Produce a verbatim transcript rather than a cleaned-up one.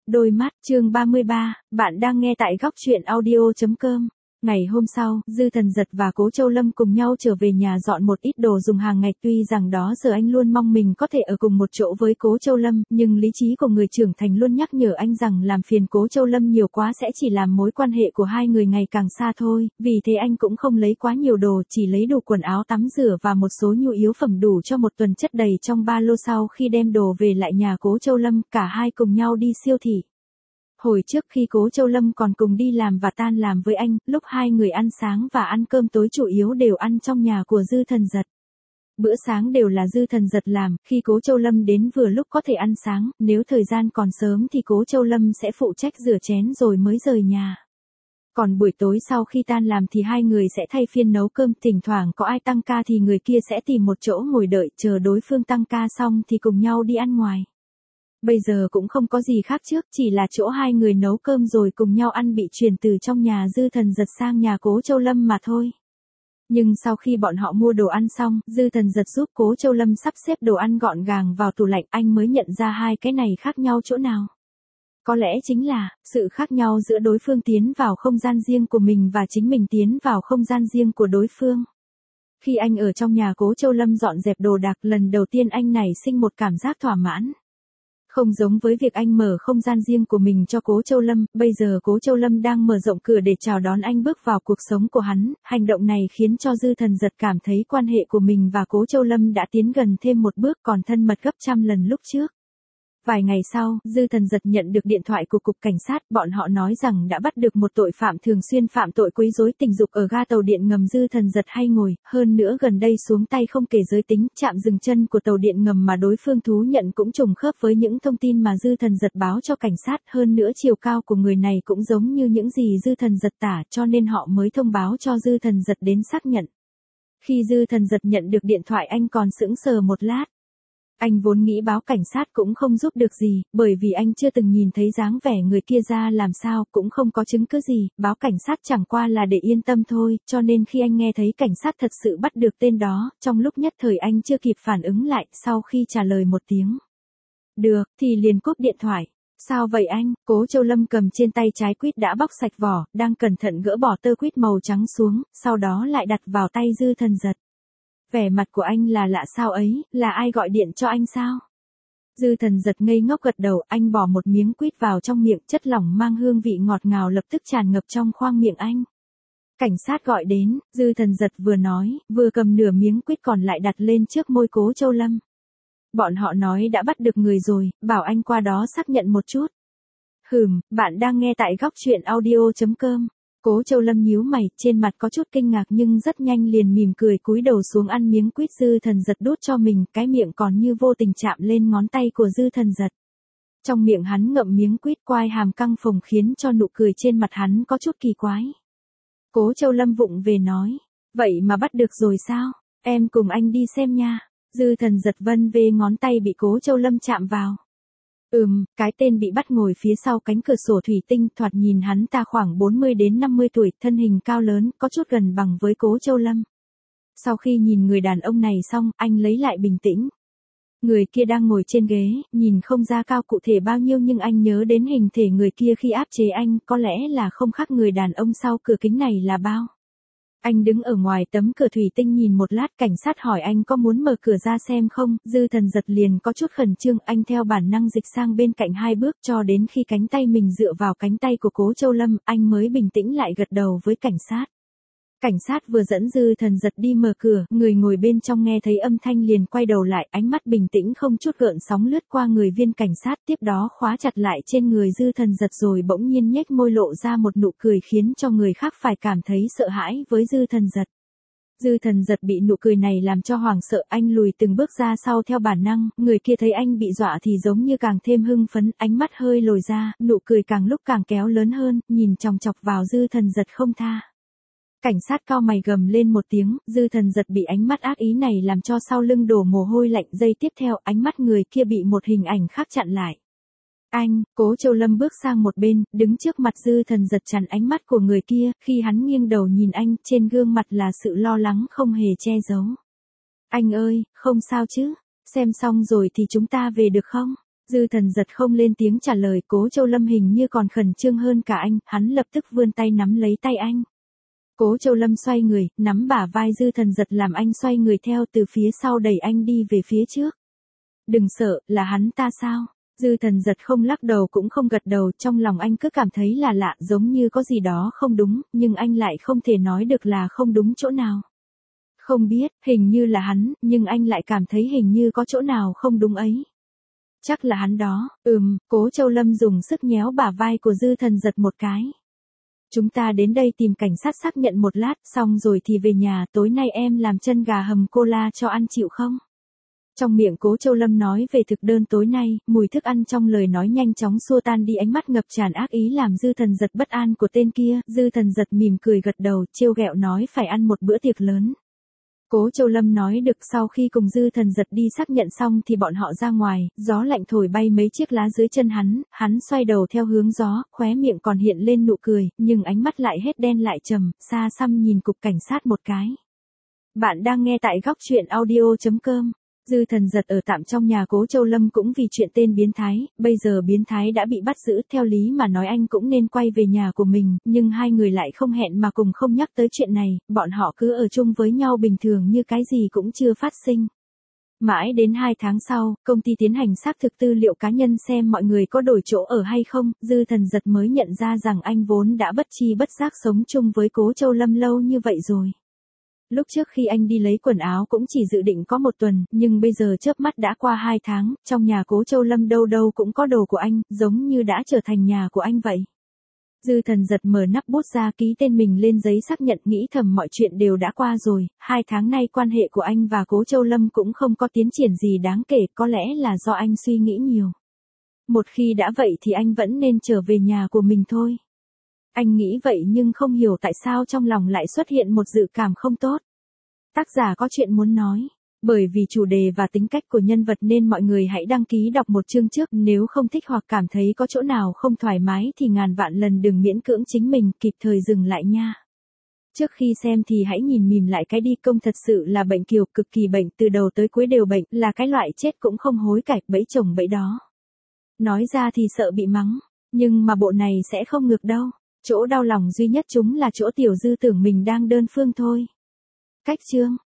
Đôi mắt, chương ba mươi ba, bạn đang nghe tại góc truyện audio chấm com. Ngày hôm sau, Dư Thần Giật và Cố Châu Lâm cùng nhau trở về nhà dọn một ít đồ dùng hàng ngày, tuy rằng đó giờ anh luôn mong mình có thể ở cùng một chỗ với Cố Châu Lâm, nhưng lý trí của người trưởng thành luôn nhắc nhở anh rằng làm phiền Cố Châu Lâm nhiều quá sẽ chỉ làm mối quan hệ của hai người ngày càng xa thôi, vì thế anh cũng không lấy quá nhiều đồ, chỉ lấy đủ quần áo tắm rửa và một số nhu yếu phẩm đủ cho một tuần chất đầy trong ba lô. Sau khi đem đồ về lại nhà Cố Châu Lâm, cả hai cùng nhau đi siêu thị. Hồi trước khi Cố Châu Lâm còn cùng đi làm và tan làm với anh, lúc hai người ăn sáng và ăn cơm tối chủ yếu đều ăn trong nhà của Dư Thần Giật. Bữa sáng đều là Dư Thần Giật làm, khi Cố Châu Lâm đến vừa lúc có thể ăn sáng, nếu thời gian còn sớm thì Cố Châu Lâm sẽ phụ trách rửa chén rồi mới rời nhà. Còn buổi tối sau khi tan làm thì hai người sẽ thay phiên nấu cơm, thỉnh thoảng có ai tăng ca thì người kia sẽ tìm một chỗ ngồi đợi, chờ đối phương tăng ca xong thì cùng nhau đi ăn ngoài. Bây giờ cũng không có gì khác trước, chỉ là chỗ hai người nấu cơm rồi cùng nhau ăn bị chuyển từ trong nhà Dư Thần Giật sang nhà Cố Châu Lâm mà thôi. Nhưng sau khi bọn họ mua đồ ăn xong, Dư Thần Giật giúp Cố Châu Lâm sắp xếp đồ ăn gọn gàng vào tủ lạnh, anh mới nhận ra hai cái này khác nhau chỗ nào. Có lẽ chính là, sự khác nhau giữa đối phương tiến vào không gian riêng của mình và chính mình tiến vào không gian riêng của đối phương. Khi anh ở trong nhà Cố Châu Lâm dọn dẹp đồ đạc, lần đầu tiên anh nảy sinh một cảm giác thỏa mãn. Không giống với việc anh mở không gian riêng của mình cho Cố Châu Lâm, bây giờ Cố Châu Lâm đang mở rộng cửa để chào đón anh bước vào cuộc sống của hắn, hành động này khiến cho Dư Thần Giật cảm thấy quan hệ của mình và Cố Châu Lâm đã tiến gần thêm một bước, còn thân mật gấp trăm lần lúc trước. Vài ngày sau, Dư Thần Giật nhận được điện thoại của cục cảnh sát, bọn họ nói rằng đã bắt được một tội phạm thường xuyên phạm tội quấy rối tình dục ở ga tàu điện ngầm Dư Thần Giật hay ngồi, hơn nữa gần đây xuống tay không kể giới tính, trạm dừng chân của tàu điện ngầm mà đối phương thú nhận cũng trùng khớp với những thông tin mà Dư Thần Giật báo cho cảnh sát, hơn nữa chiều cao của người này cũng giống như những gì Dư Thần Giật tả, cho nên họ mới thông báo cho Dư Thần Giật đến xác nhận. Khi Dư Thần Giật nhận được điện thoại anh còn sững sờ một lát. Anh vốn nghĩ báo cảnh sát cũng không giúp được gì, bởi vì anh chưa từng nhìn thấy dáng vẻ người kia ra làm sao, cũng không có chứng cứ gì, báo cảnh sát chẳng qua là để yên tâm thôi, cho nên khi anh nghe thấy cảnh sát thật sự bắt được tên đó, trong lúc nhất thời anh chưa kịp phản ứng lại, sau khi trả lời một tiếng được, thì liền cúp điện thoại. Sao vậy anh? Cố Châu Lâm cầm trên tay trái quýt đã bóc sạch vỏ, đang cẩn thận gỡ bỏ tơ quýt màu trắng xuống, sau đó lại đặt vào tay Dư Thần Giật. Vẻ mặt của anh là lạ sao ấy, là ai gọi điện cho anh sao? Dư Thần Giật ngây ngốc gật đầu, anh bỏ một miếng quýt vào trong miệng, chất lỏng mang hương vị ngọt ngào lập tức tràn ngập trong khoang miệng anh. Cảnh sát gọi đến, Dư Thần Giật vừa nói, vừa cầm nửa miếng quýt còn lại đặt lên trước môi Cố Châu Lâm. Bọn họ nói đã bắt được người rồi, bảo anh qua đó xác nhận một chút. Hừm, bạn đang nghe tại góc truyện audio chấm com. Cố Châu Lâm nhíu mày, trên mặt có chút kinh ngạc nhưng rất nhanh liền mỉm cười cúi đầu xuống ăn miếng quýt Dư Thần Giật đút cho mình, cái miệng còn như vô tình chạm lên ngón tay của Dư Thần Giật. Trong miệng hắn ngậm miếng quýt, quai hàm căng phồng khiến cho nụ cười trên mặt hắn có chút kỳ quái. Cố Châu Lâm vụng về nói, vậy mà bắt được rồi sao? Em cùng anh đi xem nha. Dư Thần Giật vân vê ngón tay bị Cố Châu Lâm chạm vào. Ừm, cái tên bị bắt ngồi phía sau cánh cửa sổ thủy tinh, thoạt nhìn hắn ta khoảng bốn mươi đến năm mươi tuổi, thân hình cao lớn, có chút gần bằng với Cố Châu Lâm. Sau khi nhìn người đàn ông này xong, anh lấy lại bình tĩnh. Người kia đang ngồi trên ghế, nhìn không ra cao cụ thể bao nhiêu nhưng anh nhớ đến hình thể người kia khi áp chế anh, có lẽ là không khác người đàn ông sau cửa kính này là bao. Anh đứng ở ngoài tấm cửa thủy tinh nhìn một lát, cảnh sát hỏi anh có muốn mở cửa ra xem không, Dư Thần Giật liền có chút khẩn trương, anh theo bản năng dịch sang bên cạnh hai bước cho đến khi cánh tay mình dựa vào cánh tay của Cố Châu Lâm, anh mới bình tĩnh lại gật đầu với cảnh sát. Cảnh sát vừa dẫn Dư Thần Giật đi mở cửa, người ngồi bên trong nghe thấy âm thanh liền quay đầu lại, ánh mắt bình tĩnh không chút gợn sóng lướt qua người viên cảnh sát, tiếp đó khóa chặt lại trên người Dư Thần Giật rồi bỗng nhiên nhếch môi lộ ra một nụ cười khiến cho người khác phải cảm thấy sợ hãi với Dư Thần Giật. Dư Thần Giật bị nụ cười này làm cho hoảng sợ, anh lùi từng bước ra sau theo bản năng, người kia thấy anh bị dọa thì giống như càng thêm hưng phấn, ánh mắt hơi lồi ra, nụ cười càng lúc càng kéo lớn hơn, nhìn chòng chọc vào Dư Thần Giật không tha. Cảnh sát cau mày gầm lên một tiếng, Dư Thần Giật bị ánh mắt ác ý này làm cho sau lưng đổ mồ hôi lạnh, giây tiếp theo ánh mắt người kia bị một hình ảnh khác chặn lại. Anh, Cố Châu Lâm bước sang một bên, đứng trước mặt Dư Thần Giật chặn ánh mắt của người kia, khi hắn nghiêng đầu nhìn anh, trên gương mặt là sự lo lắng không hề che giấu. Anh ơi, không sao chứ, xem xong rồi thì chúng ta về được không? Dư Thần giật không lên tiếng trả lời, Cố Châu Lâm hình như còn khẩn trương hơn cả anh, hắn lập tức vươn tay nắm lấy tay anh. Cố Châu Lâm xoay người, nắm bả vai Dư Thần giật làm anh xoay người theo từ phía sau đẩy anh đi về phía trước. Đừng sợ, là hắn ta sao? Dư Thần giật không lắc đầu cũng không gật đầu, trong lòng anh cứ cảm thấy là lạ, giống như có gì đó không đúng, nhưng anh lại không thể nói được là không đúng chỗ nào. Không biết, hình như là hắn, nhưng anh lại cảm thấy hình như có chỗ nào không đúng ấy. Chắc là hắn đó, ừm, Cố Châu Lâm dùng sức nhéo bả vai của Dư Thần giật một cái. Chúng ta đến đây tìm cảnh sát xác nhận một lát, xong rồi thì về nhà, tối nay em làm chân gà hầm cola cho ăn chịu không? Trong miệng Cố Châu Lâm nói về thực đơn tối nay, mùi thức ăn trong lời nói nhanh chóng xua tan đi ánh mắt ngập tràn ác ý làm Dư Thần giật bất an của tên kia, Dư Thần giật mỉm cười gật đầu, trêu ghẹo nói phải ăn một bữa tiệc lớn. Cố Châu Lâm nói được, sau khi cùng Dư Thần giật đi xác nhận xong thì bọn họ ra ngoài, gió lạnh thổi bay mấy chiếc lá dưới chân hắn, hắn xoay đầu theo hướng gió, khóe miệng còn hiện lên nụ cười, nhưng ánh mắt lại hết đen lại trầm, xa xăm nhìn cục cảnh sát một cái. Bạn đang nghe tại góc truyện audio chấm com. Dư Thần giật ở tạm trong nhà Cố Châu Lâm cũng vì chuyện tên biến thái, bây giờ biến thái đã bị bắt giữ, theo lý mà nói anh cũng nên quay về nhà của mình, nhưng hai người lại không hẹn mà cùng không nhắc tới chuyện này, bọn họ cứ ở chung với nhau bình thường như cái gì cũng chưa phát sinh. Mãi đến hai tháng sau, công ty tiến hành xác thực tư liệu cá nhân xem mọi người có đổi chỗ ở hay không, Dư Thần giật mới nhận ra rằng anh vốn đã bất chi bất giác sống chung với Cố Châu Lâm lâu như vậy rồi. Lúc trước khi anh đi lấy quần áo cũng chỉ dự định có một tuần, nhưng bây giờ chớp mắt đã qua hai tháng, trong nhà Cố Châu Lâm đâu đâu cũng có đồ của anh, giống như đã trở thành nhà của anh vậy. Dư Thần giật mở nắp bút ra ký tên mình lên giấy xác nhận, nghĩ thầm mọi chuyện đều đã qua rồi, hai tháng nay quan hệ của anh và Cố Châu Lâm cũng không có tiến triển gì đáng kể, có lẽ là do anh suy nghĩ nhiều. Một khi đã vậy thì anh vẫn nên trở về nhà của mình thôi. Anh nghĩ vậy nhưng không hiểu tại sao trong lòng lại xuất hiện một dự cảm không tốt. Tác giả có chuyện muốn nói. Bởi vì chủ đề và tính cách của nhân vật nên mọi người hãy đăng ký đọc một chương trước, nếu không thích hoặc cảm thấy có chỗ nào không thoải mái thì ngàn vạn lần đừng miễn cưỡng chính mình, kịp thời dừng lại nha. Trước khi xem thì hãy nhìn mìm lại cái đi, công thật sự là bệnh kiều, cực kỳ bệnh, từ đầu tới cuối đều bệnh, là cái loại chết cũng không hối cải, bẫy chồng bẫy đó. Nói ra thì sợ bị mắng, nhưng mà bộ này sẽ không ngược đâu. Chỗ đau lòng duy nhất chúng là chỗ Tiểu Dư tưởng mình đang đơn phương thôi. Cách chương